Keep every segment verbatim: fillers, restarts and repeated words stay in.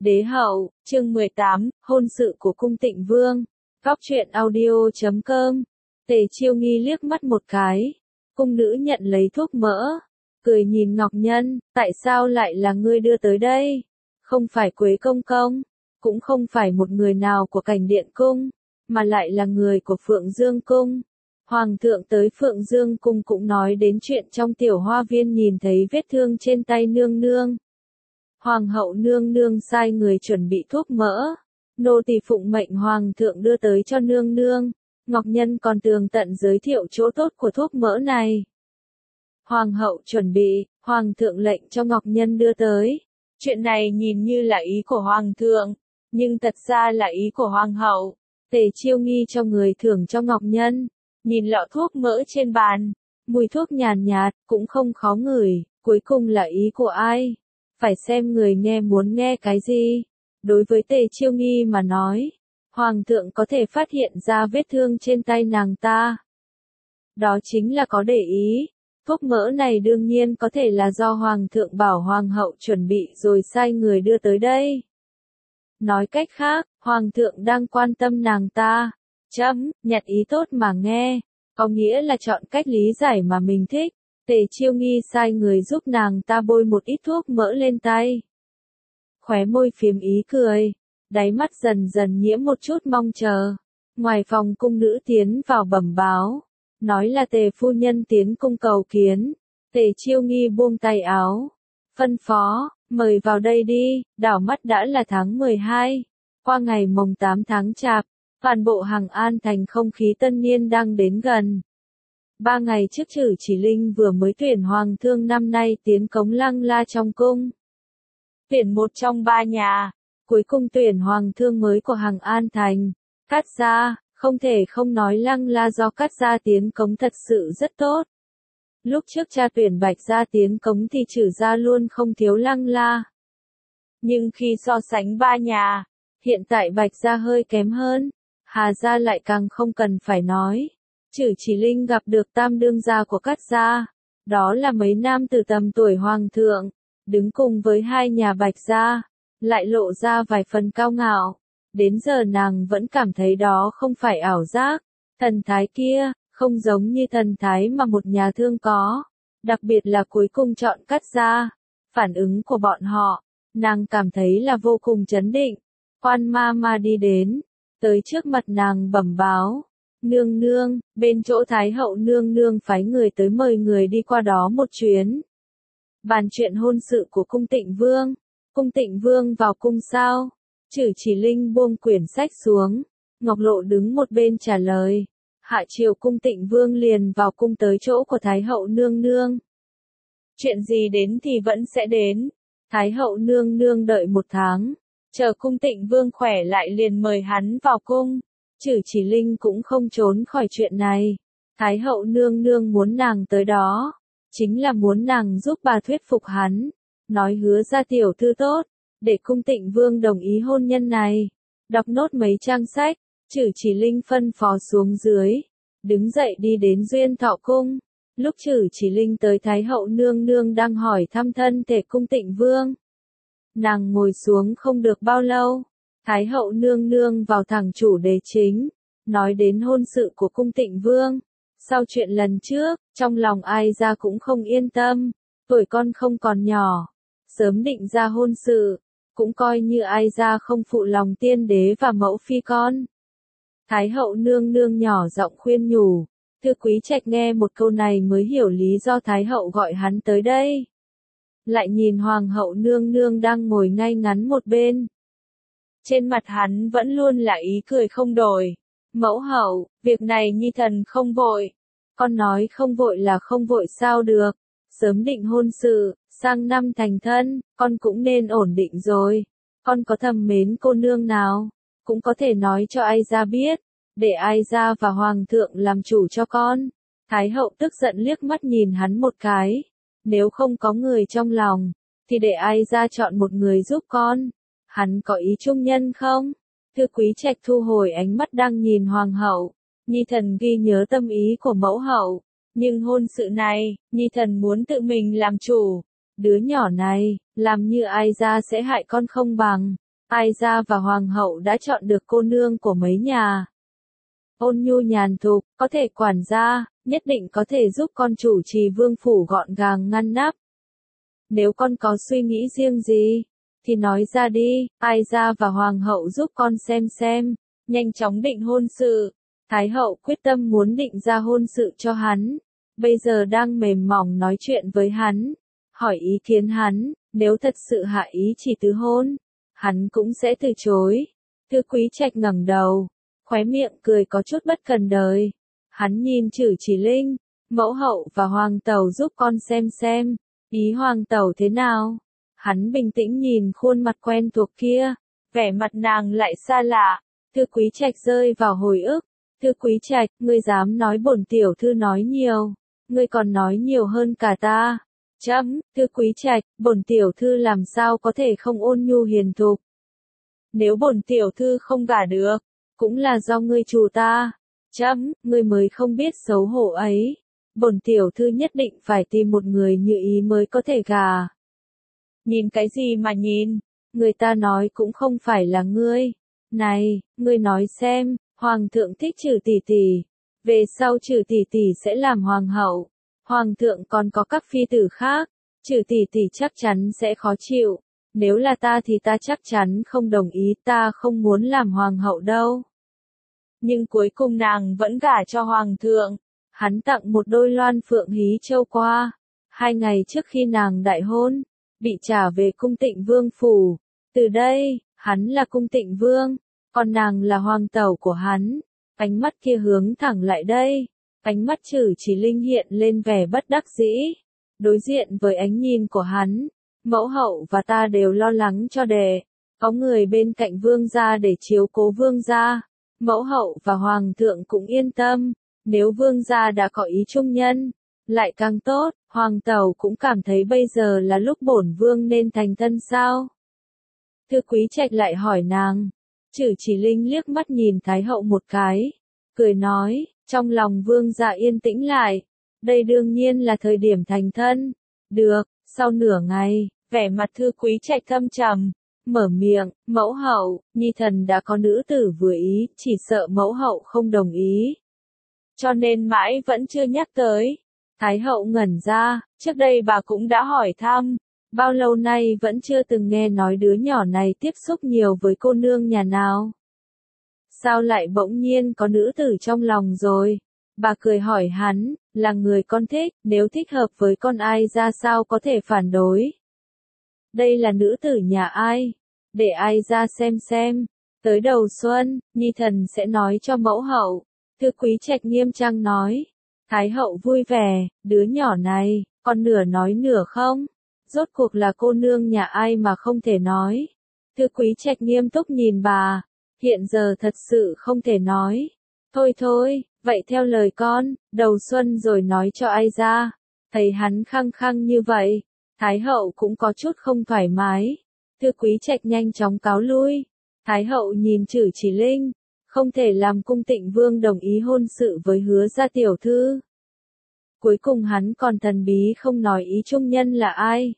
Đế hậu, chương mười tám, hôn sự của cung Tịnh Vương. Góc truyện audio chấm com. Tề Chiêu Nghi liếc mắt một cái. Cung nữ nhận lấy thuốc mỡ. Cười nhìn Ngọc Nhân, tại sao lại là ngươi đưa tới đây? Không phải Quế Công Công, cũng không phải một người nào của Cảnh Điện Cung, mà lại là người của Phượng Dương Cung. Hoàng thượng tới Phượng Dương Cung cũng nói đến chuyện trong tiểu hoa viên nhìn thấy vết thương trên tay nương nương. Hoàng hậu nương nương sai người chuẩn bị thuốc mỡ. Nô tỳ phụng mệnh hoàng thượng đưa tới cho nương nương. Ngọc Nhân còn tường tận giới thiệu chỗ tốt của thuốc mỡ này. Hoàng hậu chuẩn bị, hoàng thượng lệnh cho Ngọc Nhân đưa tới. Chuyện này nhìn như là ý của hoàng thượng, nhưng thật ra là ý của hoàng hậu. Tề Chiêu Nghi cho người thưởng cho Ngọc Nhân. Nhìn lọ thuốc mỡ trên bàn, mùi thuốc nhàn nhạt, cũng không khó ngửi, cuối cùng là ý của ai? Phải xem người nghe muốn nghe cái gì. Đối với Tề Chiêu Nghi mà nói, hoàng thượng có thể phát hiện ra vết thương trên tay nàng ta. Đó chính là có để ý. Thuốc mỡ này đương nhiên có thể là do hoàng thượng bảo hoàng hậu chuẩn bị rồi sai người đưa tới đây. Nói cách khác, hoàng thượng đang quan tâm nàng ta. Chấm, nhặt ý tốt mà nghe, có nghĩa là chọn cách lý giải mà mình thích. Tề Chiêu Nghi sai người giúp nàng ta bôi một ít thuốc mỡ lên tay. Khóe môi phiếm ý cười, đáy mắt dần dần nhiễm một chút mong chờ. Ngoài phòng cung nữ tiến vào bẩm báo, nói là Tề phu nhân tiến cung cầu kiến. Tề Chiêu Nghi buông tay áo, phân phó, mời vào đây đi. Đảo mắt đã là tháng mười hai, qua ngày mồng tám tháng Chạp. Toàn bộ Hằng An thành không khí tân niên đang đến gần. Ba ngày trước Trử Chỉ Linh vừa mới tuyển hoàng thương năm nay tiến cống Lăng La trong cung. Tuyển một trong ba nhà, cuối cùng tuyển hoàng thương mới của Hằng An thành. Cát gia, không thể không nói Lăng La do Cát gia tiến cống thật sự rất tốt. Lúc trước cha tuyển Bạch gia tiến cống thì Trử gia luôn không thiếu Lăng La. Nhưng khi so sánh ba nhà, hiện tại Bạch gia hơi kém hơn. Hà gia lại càng không cần phải nói. Trử Chỉ Linh gặp được tam đương gia của Cát gia, đó là mấy nam từ tầm tuổi hoàng thượng, đứng cùng với hai nhà Bạch gia, lại lộ ra vài phần cao ngạo. Đến giờ nàng vẫn cảm thấy đó không phải ảo giác. Thần thái kia, không giống như thần thái mà một nhà thương có. Đặc biệt là cuối cùng chọn Cát gia. Phản ứng của bọn họ, nàng cảm thấy là vô cùng chấn định. Quan ma ma đi đến, tới trước mặt nàng bẩm báo. Nương nương, bên chỗ Thái hậu nương nương phái người tới mời người đi qua đó một chuyến. Bàn chuyện hôn sự của cung Tịnh Vương. Cung Tịnh Vương vào cung sao? Trử Chỉ Linh buông quyển sách xuống. Ngọc Lộ đứng một bên trả lời. Hạ triều cung Tịnh Vương liền vào cung tới chỗ của Thái hậu nương nương. Chuyện gì đến thì vẫn sẽ đến. Thái hậu nương nương đợi một tháng. Chờ cung Tịnh Vương khỏe lại liền mời hắn vào cung. Trử Chỉ Linh cũng không trốn khỏi chuyện này. Thái hậu nương nương muốn nàng tới đó, chính là muốn nàng giúp bà thuyết phục hắn, nói hứa ra tiểu thư tốt, để cung Tịnh Vương đồng ý hôn nhân này. Đọc nốt mấy trang sách, Trử Chỉ Linh phân phó xuống dưới, đứng dậy đi đến Duyên Thọ cung. Lúc Trử Chỉ Linh tới Thái hậu nương nương đang hỏi thăm thân thể cung Tịnh Vương. Nàng ngồi xuống không được bao lâu, Thái hậu nương nương vào thẳng chủ đề chính, nói đến hôn sự của cung Tịnh Vương. Sau chuyện lần trước, trong lòng ai ra cũng không yên tâm, tuổi con không còn nhỏ, sớm định ra hôn sự, cũng coi như ai ra không phụ lòng tiên đế và mẫu phi con. Thái hậu nương nương nhỏ giọng khuyên nhủ, Thư Quý Trạch nghe một câu này mới hiểu lý do Thái hậu gọi hắn tới đây. Lại nhìn hoàng hậu nương nương đang ngồi ngay ngắn một bên. Trên mặt hắn vẫn luôn là ý cười không đổi. Mẫu hậu, việc này nhi thần không vội. Con nói không vội là không vội sao được. Sớm định hôn sự, sang năm thành thân, con cũng nên ổn định rồi. Con có thầm mến cô nương nào, cũng có thể nói cho ai ra biết, để ai ra và hoàng thượng làm chủ cho con. Thái hậu tức giận liếc mắt nhìn hắn một cái. Nếu không có người trong lòng, thì để ai ra chọn một người giúp con. Hắn có ý trung nhân không? Thư Quý Trạch thu hồi ánh mắt đang nhìn hoàng hậu. Nhi thần ghi nhớ tâm ý của mẫu hậu. Nhưng hôn sự này, Nhi thần muốn tự mình làm chủ. Đứa nhỏ này, làm như ai ra sẽ hại con không bằng. Ai gia và hoàng hậu đã chọn được cô nương của mấy nhà. Ôn nhu nhàn thục, có thể quản gia, nhất định có thể giúp con chủ trì vương phủ gọn gàng ngăn nắp. Nếu con có suy nghĩ riêng gì, thì nói ra đi, Ai gia và hoàng hậu giúp con xem xem, nhanh chóng định hôn sự. Thái hậu quyết tâm muốn định ra hôn sự cho hắn, bây giờ đang mềm mỏng nói chuyện với hắn, hỏi ý kiến hắn, nếu thật sự hạ ý chỉ tứ hôn, hắn cũng sẽ từ chối. Thư Quý Trạch ngẩng đầu, khóe miệng cười có chút bất cần đời. Hắn nhìn Trử Chỉ Linh, mẫu hậu và hoàng tẩu giúp con xem xem, ý hoàng tẩu thế nào. Hắn bình tĩnh nhìn khuôn mặt quen thuộc kia, vẻ mặt nàng lại xa lạ. Thư Quý Trạch rơi vào hồi ức. Thư Quý Trạch, ngươi dám nói bổn tiểu thư nói nhiều, ngươi còn nói nhiều hơn cả ta. Chấm, Thư Quý Trạch, bổn tiểu thư làm sao có thể không ôn nhu hiền thục. Nếu bổn tiểu thư không gả được, cũng là do ngươi trù ta. Chấm, ngươi mới không biết xấu hổ ấy. Bổn tiểu thư nhất định phải tìm một người như ý mới có thể gả. Nhìn cái gì mà nhìn, người ta nói cũng không phải là ngươi. Này, ngươi nói xem, hoàng thượng thích Trử tỷ tỷ, về sau Trử tỷ tỷ sẽ làm hoàng hậu. Hoàng thượng còn có các phi tử khác, Trử tỷ tỷ chắc chắn sẽ khó chịu. Nếu là ta thì ta chắc chắn không đồng ý, ta không muốn làm hoàng hậu đâu. Nhưng cuối cùng nàng vẫn gả cho hoàng thượng. Hắn tặng một đôi loan phượng hí châu qua. Hai ngày trước khi nàng đại hôn, bị trả về cung Tịnh Vương phủ. Từ đây, hắn là cung Tịnh Vương, còn nàng là hoàng tẩu của hắn. Ánh mắt kia hướng thẳng lại đây. Ánh mắt Trử Chỉ Linh hiện lên vẻ bất đắc dĩ. Đối diện với ánh nhìn của hắn, mẫu hậu và ta đều lo lắng cho đệ. Có người bên cạnh vương gia để chiếu cố vương gia. Mẫu hậu và hoàng thượng cũng yên tâm. Nếu vương gia đã có ý trung nhân, lại càng tốt. Hoàng tẩu cũng cảm thấy bây giờ là lúc bổn vương nên thành thân sao. Thư Quý Trạch lại hỏi nàng. Trử Chỉ Linh liếc mắt nhìn Thái hậu một cái, cười nói, trong lòng vương gia yên tĩnh lại. Đây đương nhiên là thời điểm thành thân. Được, sau nửa ngày, vẻ mặt Thư Quý Trạch thâm trầm, mở miệng, mẫu hậu, nhi thần đã có nữ tử vừa ý, chỉ sợ mẫu hậu không đồng ý. Cho nên mãi vẫn chưa nhắc tới. Thái hậu ngẩn ra, trước đây bà cũng đã hỏi thăm, bao lâu nay vẫn chưa từng nghe nói đứa nhỏ này tiếp xúc nhiều với cô nương nhà nào. Sao lại bỗng nhiên có nữ tử trong lòng rồi? Bà cười hỏi hắn, là người con thích, nếu thích hợp với con ai ra sao có thể phản đối. Đây là nữ tử nhà ai? Để ai ra xem xem. Tới đầu xuân, nhi thần sẽ nói cho mẫu hậu. Thư Quý Trạch nghiêm trang nói. Thái hậu vui vẻ, đứa nhỏ này, còn nửa nói nửa không? Rốt cuộc là cô nương nhà ai mà không thể nói? Thư Quý Trạch nghiêm túc nhìn bà. Hiện giờ thật sự không thể nói. Thôi thôi, vậy theo lời con, đầu xuân rồi nói cho ai ra. Thấy hắn khăng khăng như vậy, Thái hậu cũng có chút không thoải mái. Thư Quý Trạch nhanh chóng cáo lui. Thái hậu nhìn Trử Chỉ Linh, không thể làm cung Tịnh Vương đồng ý hôn sự với Hứa gia tiểu thư. Cuối cùng hắn còn thần bí không nói ý trung nhân là ai.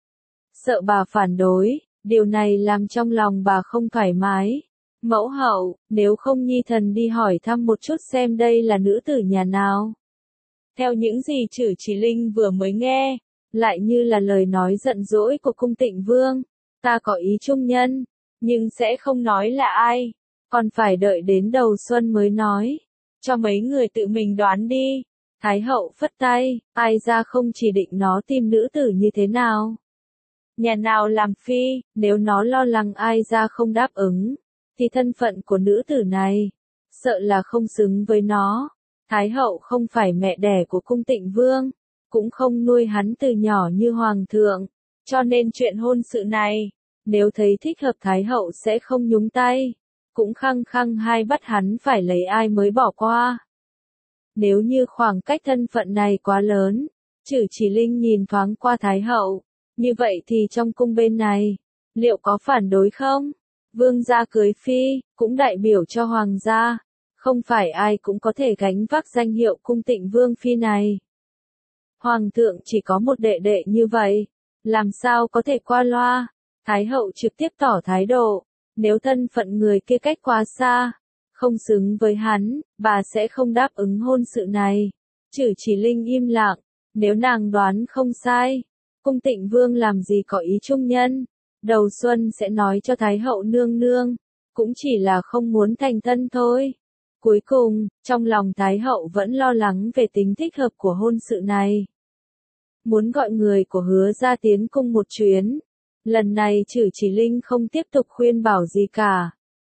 Sợ bà phản đối, điều này làm trong lòng bà không thoải mái. Mẫu hậu, nếu không nhi thần đi hỏi thăm một chút xem đây là nữ tử nhà nào. Theo những gì Trử Chỉ Linh vừa mới nghe, lại như là lời nói giận dỗi của cung Tịnh Vương. Ta có ý trung nhân, nhưng sẽ không nói là ai, còn phải đợi đến đầu xuân mới nói. Cho mấy người tự mình đoán đi. Thái hậu phất tay, ai ra không chỉ định nó tìm nữ tử như thế nào. Nhà nào làm phi, nếu nó lo lắng ai ra không đáp ứng, thì thân phận của nữ tử này, sợ là không xứng với nó. Thái hậu không phải mẹ đẻ của cung Tịnh Vương, cũng không nuôi hắn từ nhỏ như hoàng thượng, cho nên chuyện hôn sự này, nếu thấy thích hợp Thái hậu sẽ không nhúng tay, cũng khăng khăng hai bắt hắn phải lấy ai mới bỏ qua. Nếu như khoảng cách thân phận này quá lớn, Trử Chỉ Linh nhìn thoáng qua Thái hậu, như vậy thì trong cung bên này, liệu có phản đối không? Vương gia cưới phi, cũng đại biểu cho hoàng gia, không phải ai cũng có thể gánh vác danh hiệu cung Tịnh Vương phi này. Hoàng thượng chỉ có một đệ đệ như vậy, làm sao có thể qua loa? Thái hậu trực tiếp tỏ thái độ, Nếu thân phận người kia cách quá xa, không xứng với hắn, bà sẽ không đáp ứng hôn sự này. Chử Chỉ Linh im lặng, nếu nàng đoán không sai, Cung Tịnh Vương làm gì có ý trung nhân, đầu xuân sẽ nói cho Thái hậu nương nương, cũng chỉ là không muốn thành thân thôi. Cuối cùng, trong lòng Thái hậu vẫn lo lắng về tính thích hợp của hôn sự này. Muốn gọi người của Hứa ra tiến cung một chuyến. Lần này Chử Chỉ Linh không tiếp tục khuyên bảo gì cả.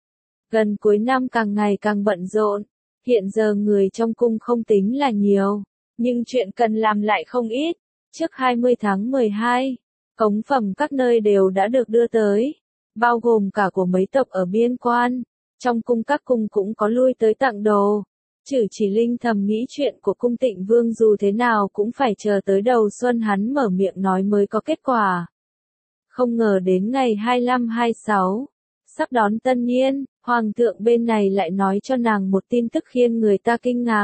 Gần cuối năm càng ngày càng bận rộn, hiện giờ người trong cung không tính là nhiều, nhưng chuyện cần làm lại không ít. Trước hai mươi tháng mười hai, cống phẩm các nơi đều đã được đưa tới, bao gồm cả của mấy tộc ở biên quan. Trong cung các cung cũng có lui tới tặng đồ. Chử Chỉ Linh thầm nghĩ chuyện của Cung Tịnh Vương dù thế nào cũng phải chờ tới đầu xuân hắn mở miệng nói mới có kết quả. Không ngờ đến ngày hai mươi lăm hai mươi sáu, sắp đón tân niên, hoàng thượng bên này lại nói cho nàng một tin tức khiến người ta kinh ngạc.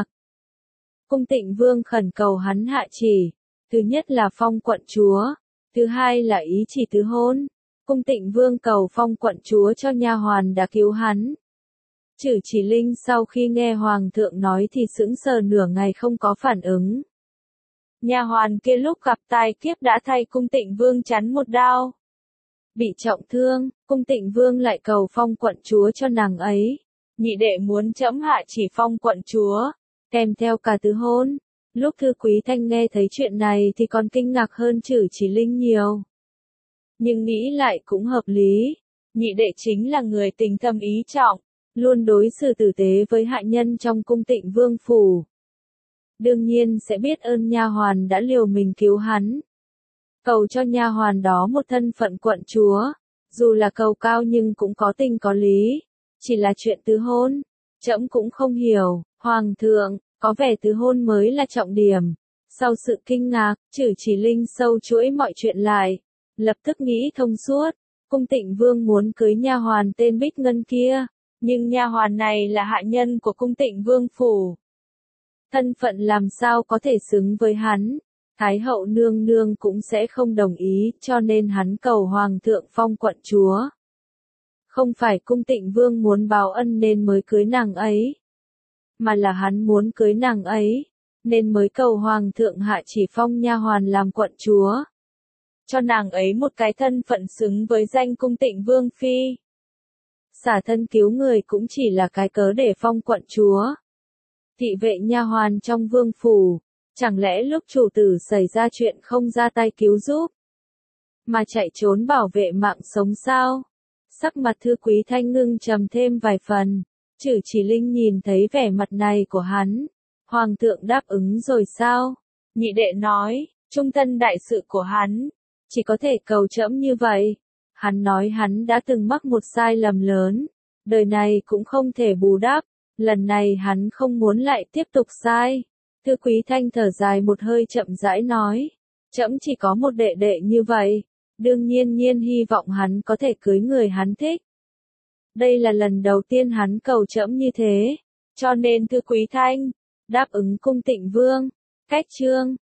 Cung Tịnh Vương khẩn cầu hắn hạ chỉ, thứ nhất là phong quận chúa, thứ hai là ý chỉ tứ hôn. Cung Tịnh Vương cầu phong quận chúa cho nha hoàn đã cứu hắn. Chử Chỉ Linh sau khi nghe hoàng thượng nói thì sững sờ nửa ngày không có phản ứng. Nha hoàn kia lúc gặp tai kiếp đã thay Cung Tịnh Vương chắn một đao. Bị trọng thương, Cung Tịnh Vương lại cầu phong quận chúa cho nàng ấy. Nhị đệ muốn trẫm hạ chỉ phong quận chúa, kèm theo cả tứ hôn. Lúc Thư Quý Thanh nghe thấy chuyện này thì còn kinh ngạc hơn Chử Chỉ Linh nhiều. Nhưng nghĩ lại cũng hợp lý. Nhị đệ chính là người tình thâm ý trọng, luôn đối xử tử tế với hạ nhân trong Cung Tịnh Vương phủ. Đương nhiên sẽ biết ơn nha hoàn đã liều mình cứu hắn. Cầu cho nha hoàn đó một thân phận quận chúa, dù là cầu cao nhưng cũng có tình có lý. Chỉ là chuyện tứ hôn, trẫm cũng không hiểu. Hoàng thượng, có vẻ tứ hôn mới là trọng điểm. Sau sự kinh ngạc, Chử Chỉ Linh sâu chuỗi mọi chuyện lại, lập tức nghĩ thông suốt. Cung Tịnh Vương muốn cưới nha hoàn tên Bích Ngân kia, nhưng nha hoàn này là hạ nhân của Cung Tịnh Vương phủ. Thân phận làm sao có thể xứng với hắn, Thái hậu nương nương cũng sẽ không đồng ý, cho nên hắn cầu hoàng thượng phong quận chúa. Không phải Cung Tịnh Vương muốn báo ân nên mới cưới nàng ấy, mà là hắn muốn cưới nàng ấy, nên mới cầu hoàng thượng hạ chỉ phong nha hoàn làm quận chúa. Cho nàng ấy một cái thân phận xứng với danh Cung Tịnh Vương phi. Xả thân cứu người cũng chỉ là cái cớ để phong quận chúa. Thị vệ nha hoàn trong vương phủ, chẳng lẽ lúc chủ tử xảy ra chuyện không ra tay cứu giúp, mà chạy trốn bảo vệ mạng sống sao? Sắc mặt Thư Quý Thanh ngưng trầm thêm vài phần. Chử Chỉ Linh nhìn thấy vẻ mặt này của hắn. Hoàng thượng đáp ứng rồi sao? Nhị đệ nói, trung thân đại sự của hắn, chỉ có thể cầu trẫm như vậy. Hắn nói hắn đã từng mắc một sai lầm lớn, đời này cũng không thể bù đắp, lần này hắn không muốn lại tiếp tục sai. Thư Quý Thanh thở dài một hơi chậm rãi nói, trẫm chỉ có một đệ đệ như vậy, đương nhiên nhiên hy vọng hắn có thể cưới người hắn thích. Đây là lần đầu tiên hắn cầu trẫm như thế, cho nên Thư Quý Thanh đáp ứng Cung Tịnh Vương. Cách chương